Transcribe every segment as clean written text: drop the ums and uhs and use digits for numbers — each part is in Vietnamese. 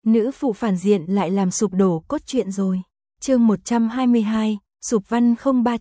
Nữ phụ phản diện lại làm sụp đổ cốt truyện rồi. Chương 122, sụp văn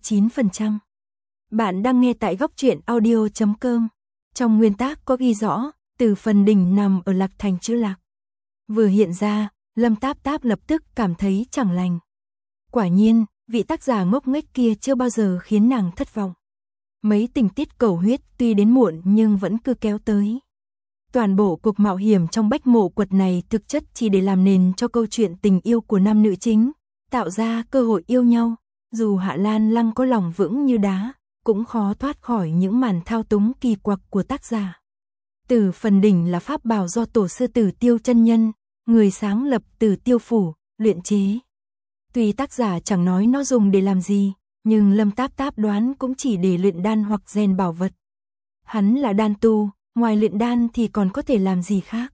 039%. Bạn đang nghe tại góc truyện audio.com. Trong nguyên tác có ghi rõ, từ phần đỉnh nằm ở Lạc Thành chữ Lạc. Vừa hiện ra, Lâm Táp Táp lập tức cảm thấy chẳng lành. Quả nhiên, vị tác giả ngốc nghếch kia chưa bao giờ khiến nàng thất vọng. Mấy tình tiết cầu huyết tuy đến muộn nhưng vẫn cứ kéo tới. Toàn bộ cuộc mạo hiểm trong Bách Mộ Quật này thực chất chỉ để làm nền cho câu chuyện tình yêu của nam nữ chính, tạo ra cơ hội yêu nhau. Dù Hạ Lan Lăng có lòng vững như đá, cũng khó thoát khỏi những màn thao túng kỳ quặc của tác giả. Tử phần đỉnh là pháp bảo do tổ sư Tử Tiêu chân nhân, người sáng lập Tử Tiêu phủ, luyện chế. Tuy tác giả chẳng nói nó dùng để làm gì, nhưng Lâm Táp Táp đoán cũng chỉ để luyện đan hoặc rèn bảo vật. Hắn là đan tu, ngoài luyện đan thì còn có thể làm gì khác.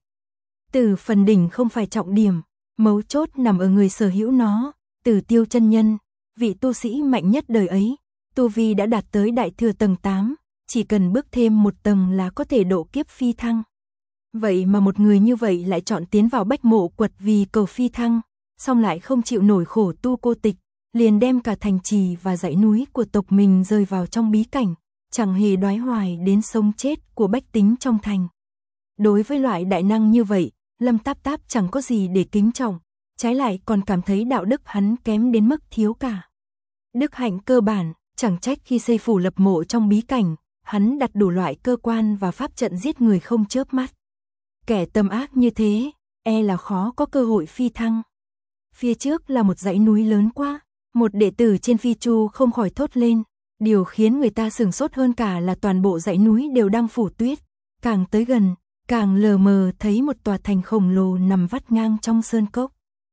Tử phần đỉnh không phải trọng điểm, mấu chốt nằm ở người sở hữu nó, Tử Tiêu chân nhân, vị tu sĩ mạnh nhất đời ấy. Tu vi đã đạt tới đại thừa tầng 8, chỉ cần bước thêm một tầng là có thể độ kiếp phi thăng. Vậy mà một người như vậy lại chọn tiến vào Bách Mộ Quật vì cầu phi thăng, song lại không chịu nổi khổ tu cô tịch, liền đem cả thành trì và dãy núi của tộc mình rơi vào trong bí cảnh, chẳng hề đoái hoài đến sống chết của bách tính trong thành. Đối với loại đại năng như vậy, Lâm Táp Táp chẳng có gì để kính trọng, trái lại còn cảm thấy đạo đức hắn kém đến mức thiếu cả. Đức hạnh cơ bản, chẳng trách khi xây phủ lập mộ trong bí cảnh, hắn đặt đủ loại cơ quan và pháp trận giết người không chớp mắt. Kẻ tâm ác như thế, e là khó có cơ hội phi thăng. Phía trước là một dãy núi lớn quá, một đệ tử trên phi chu không khỏi thốt lên. Điều khiến người ta sửng sốt hơn cả là toàn bộ dãy núi đều đang phủ tuyết. Càng tới gần, càng lờ mờ thấy một tòa thành khổng lồ nằm vắt ngang trong sơn cốc.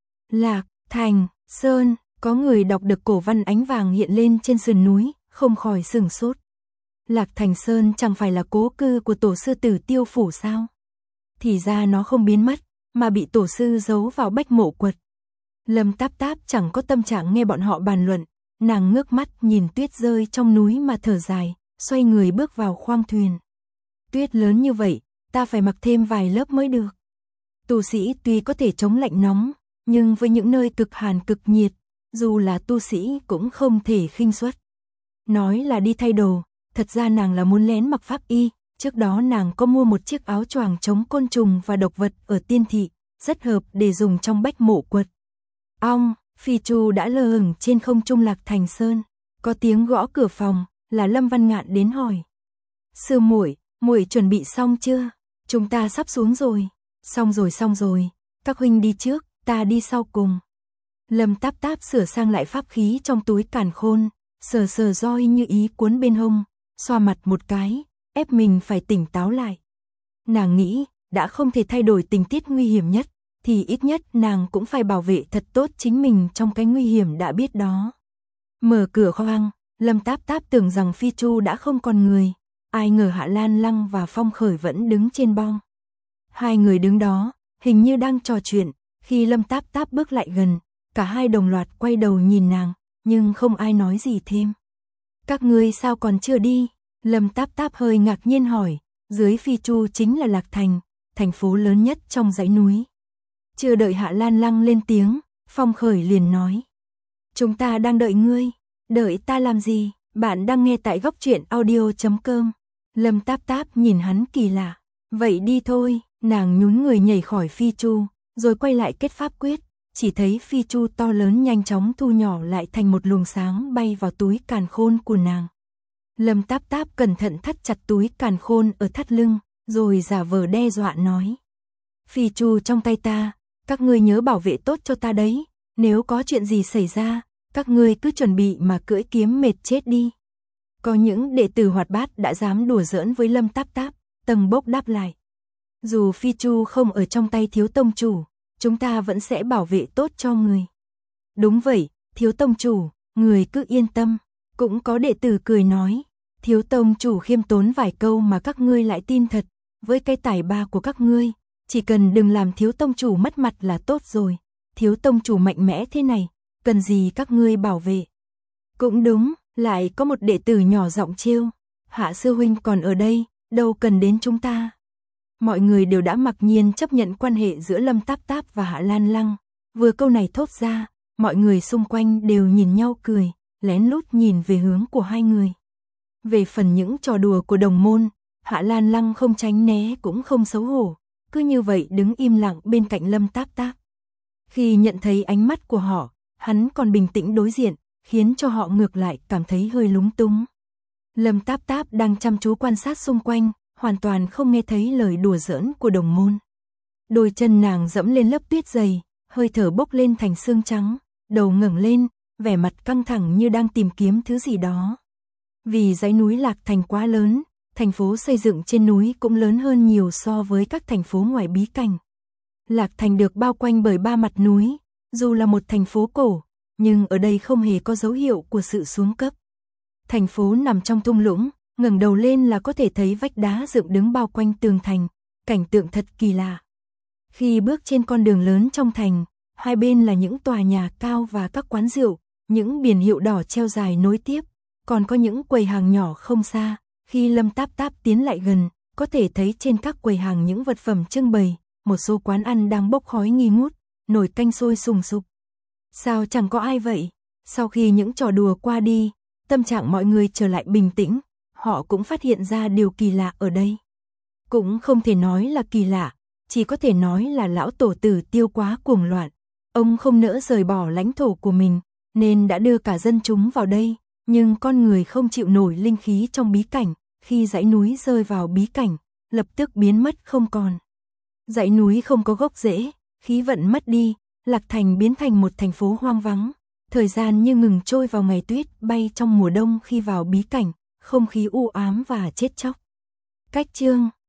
Lạc Thành Sơn, có người đọc được cổ văn ánh vàng hiện lên trên sườn núi, không khỏi sửng sốt. Lạc Thành Sơn chẳng phải là cố cư của tổ sư Tử Tiêu phủ sao? Thì ra nó không biến mất, mà bị tổ sư giấu vào Bách Mộ Quật. Lâm Táp Táp chẳng có tâm trạng nghe bọn họ bàn luận, nàng ngước mắt nhìn tuyết rơi trong núi mà thở dài, xoay người bước vào khoang thuyền. Tuyết lớn như vậy, ta phải mặc thêm vài lớp mới được. Tu sĩ tuy có thể chống lạnh nóng, nhưng với những nơi cực hàn cực nhiệt, dù là tu sĩ cũng không thể khinh suất. Nói là đi thay đồ, thật ra nàng là muốn lén mặc pháp y, trước đó nàng có mua một chiếc áo choàng chống côn trùng và độc vật ở Tiên Thị, rất hợp để dùng trong Bách Mộ Quật. Ong, phi chu đã lơ lửng trên không trung Lạc Thành Sơn, có tiếng gõ cửa phòng, là Lâm Văn Ngạn đến hỏi. Sư muội, muội chuẩn bị xong chưa? Chúng ta sắp xuống rồi. Xong rồi, các huynh đi trước, ta đi sau cùng. Lâm Táp Táp sửa sang lại pháp khí trong túi càn khôn, sờ roi như ý cuốn bên hông, xoa mặt một cái, ép mình phải tỉnh táo lại. Nàng nghĩ, đã không thể thay đổi tình tiết nguy hiểm nhất, thì ít nhất nàng cũng phải bảo vệ thật tốt chính mình trong cái nguy hiểm đã biết đó. Mở cửa khoang, Lâm Táp Táp tưởng rằng phi chu đã không còn người, ai ngờ Hạ Lan Lăng và Phong Khởi vẫn đứng trên bong. Hai người đứng đó, hình như đang trò chuyện, khi Lâm Táp Táp bước lại gần, cả hai đồng loạt quay đầu nhìn nàng, nhưng không ai nói gì thêm. Các ngươi sao còn chưa đi? Lâm Táp Táp hơi ngạc nhiên hỏi, dưới phi chu chính là Lạc Thành, thành phố lớn nhất trong dãy núi. Chưa đợi Hạ Lan Lăng lên tiếng, Phong Khởi liền nói. Chúng ta đang đợi ngươi, đợi ta làm gì? Bạn đang nghe tại góc truyện audio.com. Lâm Táp Táp nhìn hắn kỳ lạ. Vậy đi thôi, nàng nhún người nhảy khỏi phi chu, rồi quay lại kết pháp quyết. Chỉ thấy phi chu to lớn nhanh chóng thu nhỏ lại thành một luồng sáng bay vào túi càn khôn của nàng. Lâm Táp Táp cẩn thận thắt chặt túi càn khôn ở thắt lưng, rồi giả vờ đe dọa nói. Phi chu trong tay ta, các ngươi nhớ bảo vệ tốt cho ta đấy, nếu có chuyện gì xảy ra, các ngươi cứ chuẩn bị mà cưỡi kiếm mệt chết đi. Có những đệ tử hoạt bát đã dám đùa giỡn với Lâm Táp Táp, Tầng Bốc đáp lại. Dù phi chu không ở trong tay thiếu tông chủ, chúng ta vẫn sẽ bảo vệ tốt cho người. Đúng vậy, thiếu tông chủ, người cứ yên tâm. Cũng có đệ tử cười nói, thiếu tông chủ khiêm tốn vài câu mà các ngươi lại tin thật, với cái tài ba của các ngươi, chỉ cần đừng làm thiếu tông chủ mất mặt là tốt rồi. Thiếu tông chủ mạnh mẽ thế này, cần gì các ngươi bảo vệ. Cũng đúng, lại có một đệ tử nhỏ giọng trêu, Hạ sư huynh còn ở đây, đâu cần đến chúng ta. Mọi người đều đã mặc nhiên chấp nhận quan hệ giữa Lâm Táp Táp và Hạ Lan Lăng. Vừa câu này thốt ra, mọi người xung quanh đều nhìn nhau cười, lén lút nhìn về hướng của hai người. Về phần những trò đùa của đồng môn, Hạ Lan Lăng không tránh né cũng không xấu hổ, cứ như vậy đứng im lặng bên cạnh Lâm Táp Táp. Khi nhận thấy ánh mắt của họ, hắn còn bình tĩnh đối diện, khiến cho họ ngược lại cảm thấy hơi lúng túng. Lâm Táp Táp đang chăm chú quan sát xung quanh, hoàn toàn không nghe thấy lời đùa giỡn của đồng môn. Đôi chân nàng dẫm lên lớp tuyết dày, hơi thở bốc lên thành xương trắng, đầu ngẩng lên, vẻ mặt căng thẳng như đang tìm kiếm thứ gì đó. Vì dãy núi Lạc Thành quá lớn, thành phố xây dựng trên núi cũng lớn hơn nhiều so với các thành phố ngoài bí cảnh. Lạc Thành được bao quanh bởi 3 mặt núi, dù là một thành phố cổ, nhưng ở đây không hề có dấu hiệu của sự xuống cấp. Thành phố nằm trong thung lũng, ngẩng đầu lên là có thể thấy vách đá dựng đứng bao quanh tường thành, cảnh tượng thật kỳ lạ. Khi bước trên con đường lớn trong thành, hai bên là những tòa nhà cao và các quán rượu, những biển hiệu đỏ treo dài nối tiếp, còn có những quầy hàng nhỏ không xa. Khi Lâm Táp Táp tiến lại gần, có thể thấy trên các quầy hàng những vật phẩm trưng bày, một số quán ăn đang bốc khói nghi ngút, nồi canh sôi sùng sục. Sao chẳng có ai vậy? Sau khi những trò đùa qua đi, tâm trạng mọi người trở lại bình tĩnh, họ cũng phát hiện ra điều kỳ lạ ở đây. Cũng không thể nói là kỳ lạ, chỉ có thể nói là lão tổ tử Tiêu quá cuồng loạn. Ông không nỡ rời bỏ lãnh thổ của mình, nên đã đưa cả dân chúng vào đây, nhưng con người không chịu nổi linh khí trong bí cảnh, khi dãy núi rơi vào bí cảnh, lập tức biến mất không còn. Dãy núi không có gốc rễ, khí vận mất đi, Lạc Thành biến thành một thành phố hoang vắng. Thời gian như ngừng trôi vào ngày tuyết bay trong mùa đông khi vào bí cảnh, không khí u ám và chết chóc. Cách chương